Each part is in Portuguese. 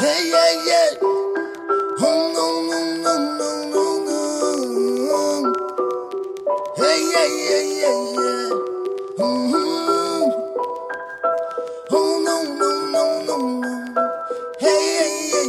Hey, yeah, yeah. Oh, no, no, no, no, no, no. Hey, yeah, yeah, yeah, yeah. Mm-hmm. Oh, no, no, no, no, no. Hey, yeah, yeah,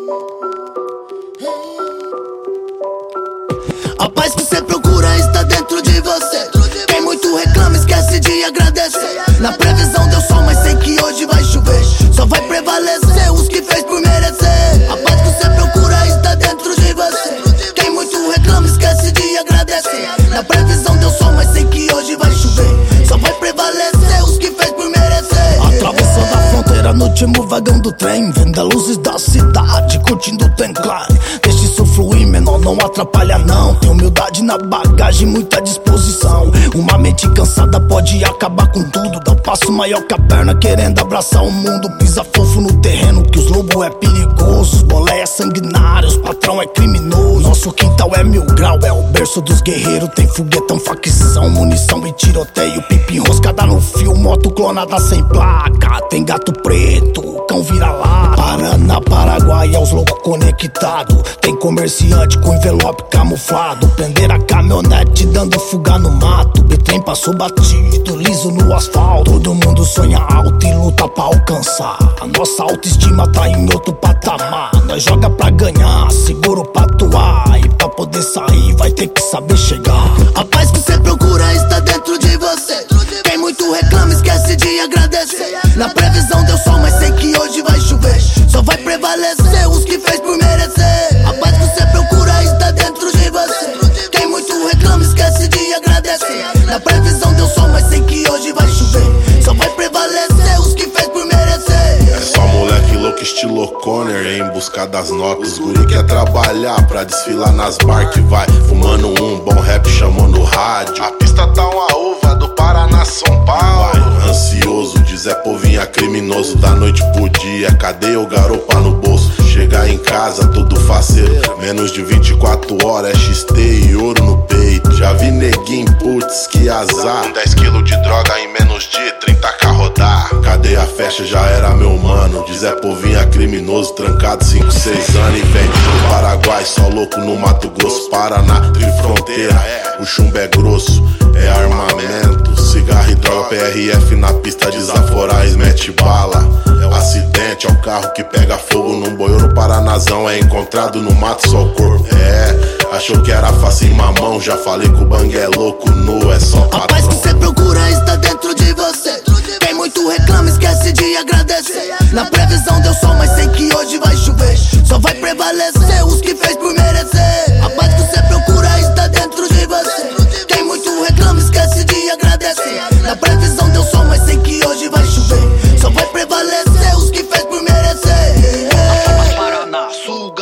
yeah. A paz que você procura está dentro de você. Quem muito reclama esquece de agradecer. Na previsão deu sol, mas sei que hoje vai chover. Só vai prevalecer os que fez por merecer. A paz que você procura está dentro de você. Quem muito reclama esquece de agradecer. Na previsão deu sol, mas sei que hoje vai chover. Só vai prevalecer os que fez por merecer. Atravessando a fronteira no último vagão do trem, vendo as luzes da cidade, curtindo o trem claro. Deixa isso fluir, menor, não atrapalha não. Tem humildade na bagagem, muita disposição. Uma mente cansada pode acabar com tudo. Dá um passo maior que a perna, querendo abraçar o mundo. Pisa fofo no terreno, que os lobos é perigoso. Os boleia sanguinários, patrão é criminoso. Nosso quintal é 1000 grau, é o berço dos guerreiros. Tem foguetão, facção, munição e tiroteio. Pipa enroscada no fio, moto clonada sem placa. Tem gato preto, cão vira-lata. Paraná, Paraguai, é os loucos conectados. Tem comerciante com envelope camuflado. Prender a caminhonete dando fuga no mato. Bitrem passou batido, liso no asfalto. Todo mundo sonha alto e luta pra alcançar. A nossa autoestima tá em outro patamar. Nós joga pra ganhar, seguro pra atuar. E pra poder sair vai ter que saber chegar. A paz que você procura está dentro de você. Quem muito reclama esquece de agradecer. Na previsão deu sol, mas sei que hoje vai chover. Só vai prevalecer os que fez por merecer. A paz que você procura está dentro de você. Quem muito reclama esquece de agradecer. Na previsão deu sol, mas sei que hoje vai chover. Só vai prevalecer os que fez por merecer. É só moleque louco estilo Conner, em busca das notas. Os guri quer trabalhar pra desfilar nas bar que vai fumando um bom rap, chamou no rádio. A pista tá uma uva do Paraná, São Paulo. Vai, ansioso, diz é povinha criminoso. Da noite pro dia, cadeia ou garopa no bolso. Chegar em casa todo faceiro, menos de 24 horas é XT e ouro no peito. Já vi neguinho, putz, que azar. 10 quilos de droga em menos de 30k rodar. Cadeia fecha, já era meu mano. Diz é povinha criminoso, trancado 5, 6 anos. E vem do Paraguai, só louco no Mato Grosso. Paraná, trifronteira, o chumbo é grosso. É armamento, cigarro e droga. PRF na pista, desaforar, mete bala. Acidente, é o carro que pega fogo num boiô no Paranazão. É encontrado no mato, só o corpo. É, achou que era fácil em mamão. Já falei que o bang é louco, nu, é só patrão. A paz que você procura está dentro de você. Quem muito reclama esquece de agradecer. Na previsão deu sol, mas sei que hoje vai chover. Só vai prevalecer os que fez por merecer. A paz que você procura está dentro de você. Quem muito reclama esquece de agradecer. Na previsão deu sol, mas sei que hoje vai chover. Só vai prevalecer os que fez por merecer. Paraná, Sul,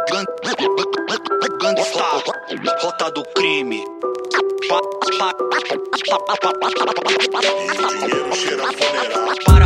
Gangstar, rota do crime. Dinheiro cheira funeral.